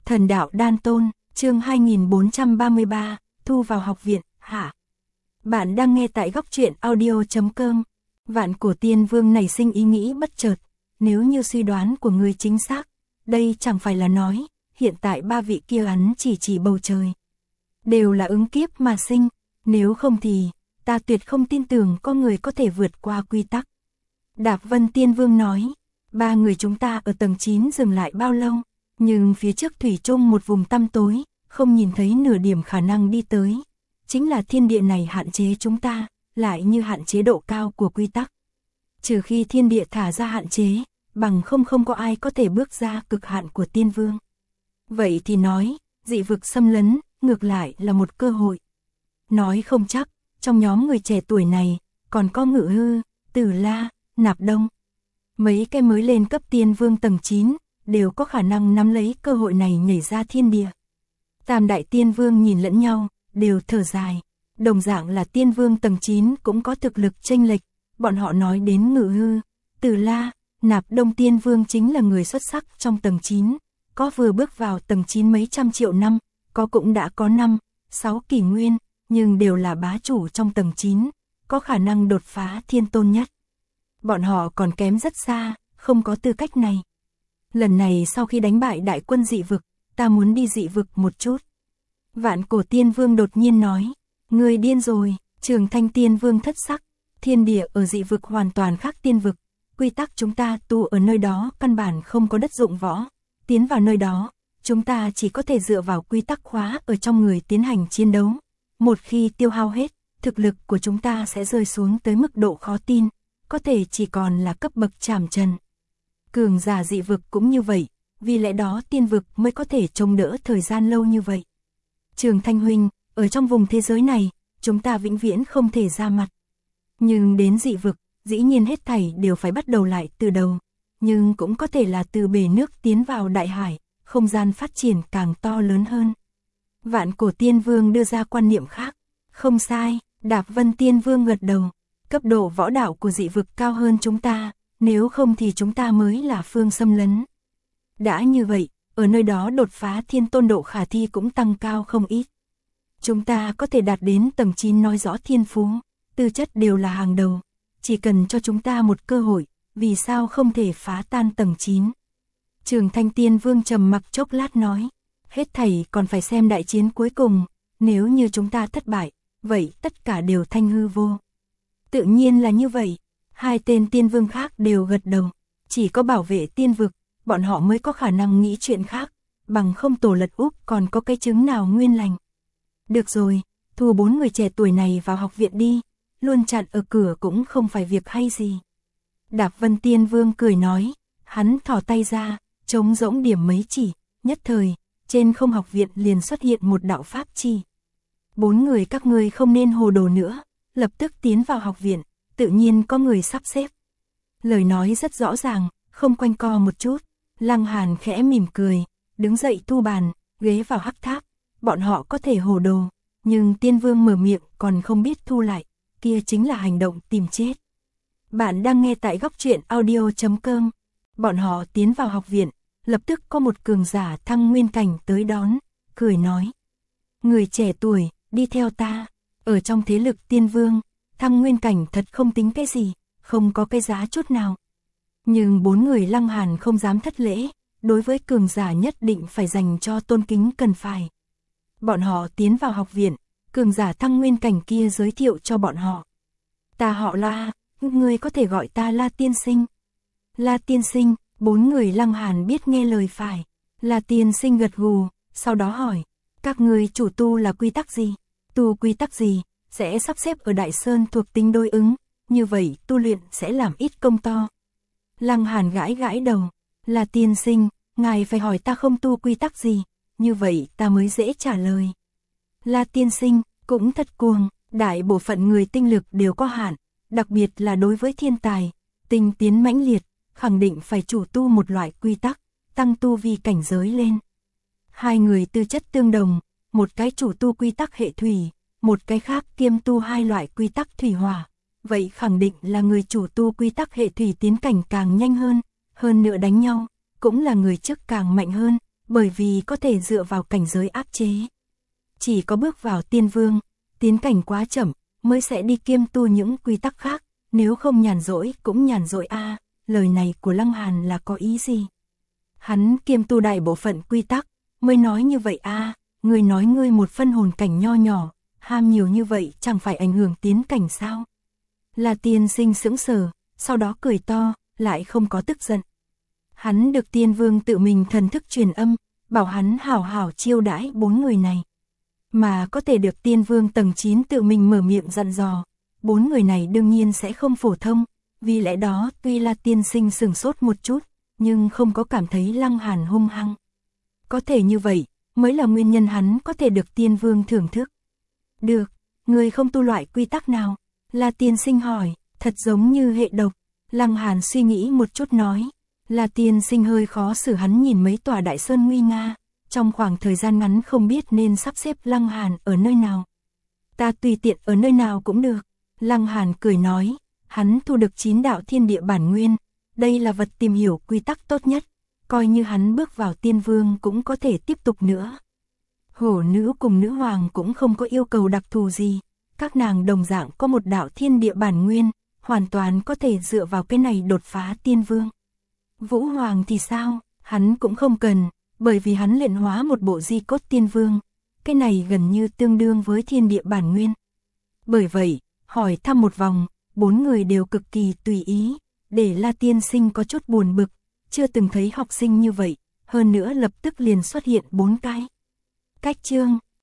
Thần đạo đan tôn, chương 2433, thu vào học viện, hạ. Bạn đang nghe tại góc truyện audio.com. Vạn Cổ Tiên Vương nảy sinh ý nghĩ bất chợt, nếu như suy đoán của người chính xác, đây chẳng phải là nói, hiện tại ba vị kia hắn chỉ bầu trời. Đều là ứng kiếp mà sinh, nếu không thì, ta tuyệt không tin tưởng có người có thể vượt qua quy tắc. Đạp Vân Tiên Vương nói, ba người chúng ta ở tầng 9 dừng lại bao lâu, nhưng phía trước thủy chung một vùng tăm tối, không nhìn thấy nửa điểm khả năng đi tới. Chính là thiên địa này hạn chế chúng ta, lại như hạn chế độ cao của quy tắc. Trừ khi thiên địa thả ra hạn chế, bằng không có ai có thể bước ra cực hạn của tiên vương. Vậy thì nói, dị vực xâm lấn, ngược lại là một cơ hội. Nói không chắc, trong nhóm người trẻ tuổi này, còn có Ngự Hư, Tử La, Nạp Đông. Mấy cái mới lên cấp tiên vương tầng 9, đều có khả năng nắm lấy cơ hội này nhảy ra thiên địa. Tam đại tiên vương nhìn lẫn nhau, đều thở dài. Đồng dạng là tiên vương tầng 9 cũng có thực lực chênh lệch. Bọn họ nói đến Ngự Hư, Tử La, Nạp Đông tiên vương chính là người xuất sắc trong tầng 9. Có vừa bước vào tầng 9 mấy trăm triệu năm, có cũng đã có 5, 6 kỷ nguyên, nhưng đều là bá chủ trong tầng 9, có khả năng đột phá thiên tôn nhất. Bọn họ còn kém rất xa, không có tư cách này. Lần này sau khi đánh bại đại quân dị vực, ta muốn đi dị vực một chút. Vạn Cổ Tiên Vương đột nhiên nói, ngươi điên rồi. Trường Thanh Tiên Vương thất sắc, thiên địa ở dị vực hoàn toàn khác tiên vực, quy tắc chúng ta tu ở nơi đó căn bản không có đất dụng võ, tiến vào nơi đó, chúng ta chỉ có thể dựa vào quy tắc khóa ở trong người tiến hành chiến đấu. Một khi tiêu hao hết, thực lực của chúng ta sẽ rơi xuống tới mức độ khó tin, có thể chỉ còn là cấp bậc trảm trần. Cường giả dị vực cũng như vậy, vì lẽ đó tiên vực mới có thể chống đỡ thời gian lâu như vậy. Trường Thanh huynh, ở trong vùng thế giới này, chúng ta vĩnh viễn không thể ra mặt. Nhưng đến dị vực, dĩ nhiên hết thảy đều phải bắt đầu lại từ đầu. Nhưng cũng có thể là từ bể nước tiến vào đại hải, không gian phát triển càng to lớn hơn. Vạn Cổ Tiên Vương đưa ra quan niệm khác. Không sai, Đạp Vân Tiên Vương gật đầu. Cấp độ võ đạo của dị vực cao hơn chúng ta, nếu không thì chúng ta mới là phương xâm lấn. Đã như vậy, ở nơi đó đột phá thiên tôn độ khả thi cũng tăng cao không ít. Chúng ta có thể đạt đến tầng 9 nói rõ thiên phú, tư chất đều là hàng đầu. Chỉ cần cho chúng ta một cơ hội, vì sao không thể phá tan tầng 9. Trường Thanh Tiên Vương trầm mặc chốc lát nói, hết thảy còn phải xem đại chiến cuối cùng, nếu như chúng ta thất bại, vậy tất cả đều thanh hư vô. Tự nhiên là như vậy, hai tên tiên vương khác đều gật đầu, chỉ có bảo vệ tiên vực, bọn họ mới có khả năng nghĩ chuyện khác, bằng không tổ lật úp còn có cái trứng nào nguyên lành. Được rồi, thu 4 người trẻ tuổi này vào học viện đi, luôn chặn ở cửa cũng không phải việc hay gì. Đạp Vân Tiên Vương cười nói, hắn thò tay ra, trống rỗng điểm mấy chỉ, nhất thời, trên không học viện liền xuất hiện một đạo pháp chi. 4 người các ngươi không nên hồ đồ nữa, lập tức tiến vào học viện, tự nhiên có người sắp xếp. Lời nói rất rõ ràng, không quanh co một chút. Lăng Hàn khẽ mỉm cười, đứng dậy thu bàn, ghế vào hắc tháp. Bọn họ có thể hồ đồ, nhưng tiên vương mở miệng còn không biết thu lại, kia chính là hành động tìm chết. Bạn đang nghe tại góc truyện audio.com. Bọn họ tiến vào học viện, lập tức có một cường giả thăng nguyên cảnh tới đón, cười nói. Người trẻ tuổi, đi theo ta, ở trong thế lực tiên vương, thăng nguyên cảnh thật không tính cái gì, không có cái giá chút nào. Nhưng 4 người Lăng Hàn không dám thất lễ, đối với cường giả nhất định phải dành cho tôn kính cần phải. Bọn họ tiến vào học viện, cường giả thăng nguyên cảnh kia giới thiệu cho bọn họ. Ta họ La, ngươi có thể gọi ta La Tiên Sinh. La Tiên Sinh, 4 người Lăng Hàn biết nghe lời phải. La Tiên Sinh gật gù, sau đó hỏi, các ngươi chủ tu là quy tắc gì? Tu quy tắc gì, sẽ sắp xếp ở Đại Sơn thuộc tính đối ứng, như vậy tu luyện sẽ làm ít công to. Lăng Hàn gãi đầu, là tiên sinh, ngài phải hỏi ta không tu quy tắc gì, như vậy ta mới dễ trả lời. La tiên sinh, cũng thật cuồng, đại bộ phận người tinh lực đều có hạn, đặc biệt là đối với thiên tài, tinh tiến mãnh liệt, khẳng định phải chủ tu một loại quy tắc, tăng tu vi cảnh giới lên. Hai người tư chất tương đồng, một cái chủ tu quy tắc hệ thủy, một cái khác kiêm tu hai loại quy tắc thủy hỏa. Vậy khẳng định là người chủ tu quy tắc hệ thủy tiến cảnh càng nhanh hơn nữa đánh nhau, cũng là người trước càng mạnh hơn, bởi vì có thể dựa vào cảnh giới áp chế. Chỉ có bước vào tiên vương, tiến cảnh quá chậm, mới sẽ đi kiêm tu những quy tắc khác, nếu không nhàn rỗi cũng nhàn rỗi a. Lời này của Lăng Hàn là có ý gì? Hắn kiêm tu đại bộ phận quy tắc, mới nói như vậy a. Người nói ngươi một phân hồn cảnh nho nhỏ, ham nhiều như vậy chẳng phải ảnh hưởng tiến cảnh sao? La Tiên Sinh sững sờ, sau đó cười to, lại không có tức giận. Hắn được tiên vương tự mình thần thức truyền âm, bảo hắn hảo hảo chiêu đãi 4 người này. Mà có thể được tiên vương tầng 9 tự mình mở miệng dặn dò, 4 người này đương nhiên sẽ không phổ thông, vì lẽ đó tuy La Tiên Sinh sửng sốt một chút, nhưng không có cảm thấy Lăng Hàn hung hăng. Có thể như vậy, mới là nguyên nhân hắn có thể được tiên vương thưởng thức. Được, người không tu loại quy tắc nào? La Tiên Sinh hỏi, thật giống như hệ độc. Lăng Hàn suy nghĩ một chút nói. La Tiên Sinh hơi khó xử, hắn nhìn mấy tòa đại sơn nguy nga, trong khoảng thời gian ngắn không biết nên sắp xếp Lăng Hàn ở nơi nào. Ta tùy tiện ở nơi nào cũng được. Lăng Hàn cười nói, hắn thu được 9 đạo thiên địa bản nguyên, đây là vật tìm hiểu quy tắc tốt nhất, coi như hắn bước vào tiên vương cũng có thể tiếp tục nữa. Hổ nữ cùng nữ hoàng cũng không có yêu cầu đặc thù gì, các nàng đồng dạng có một đạo thiên địa bản nguyên, hoàn toàn có thể dựa vào cái này đột phá tiên vương. Vũ Hoàng thì sao, hắn cũng không cần, bởi vì hắn luyện hóa một bộ di cốt tiên vương, cái này gần như tương đương với thiên địa bản nguyên. Bởi vậy, hỏi thăm một vòng, 4 người đều cực kỳ tùy ý, để La Tiên Sinh có chút buồn bực, chưa từng thấy học sinh như vậy, hơn nữa lập tức liền xuất hiện 4 cái. Cách chương,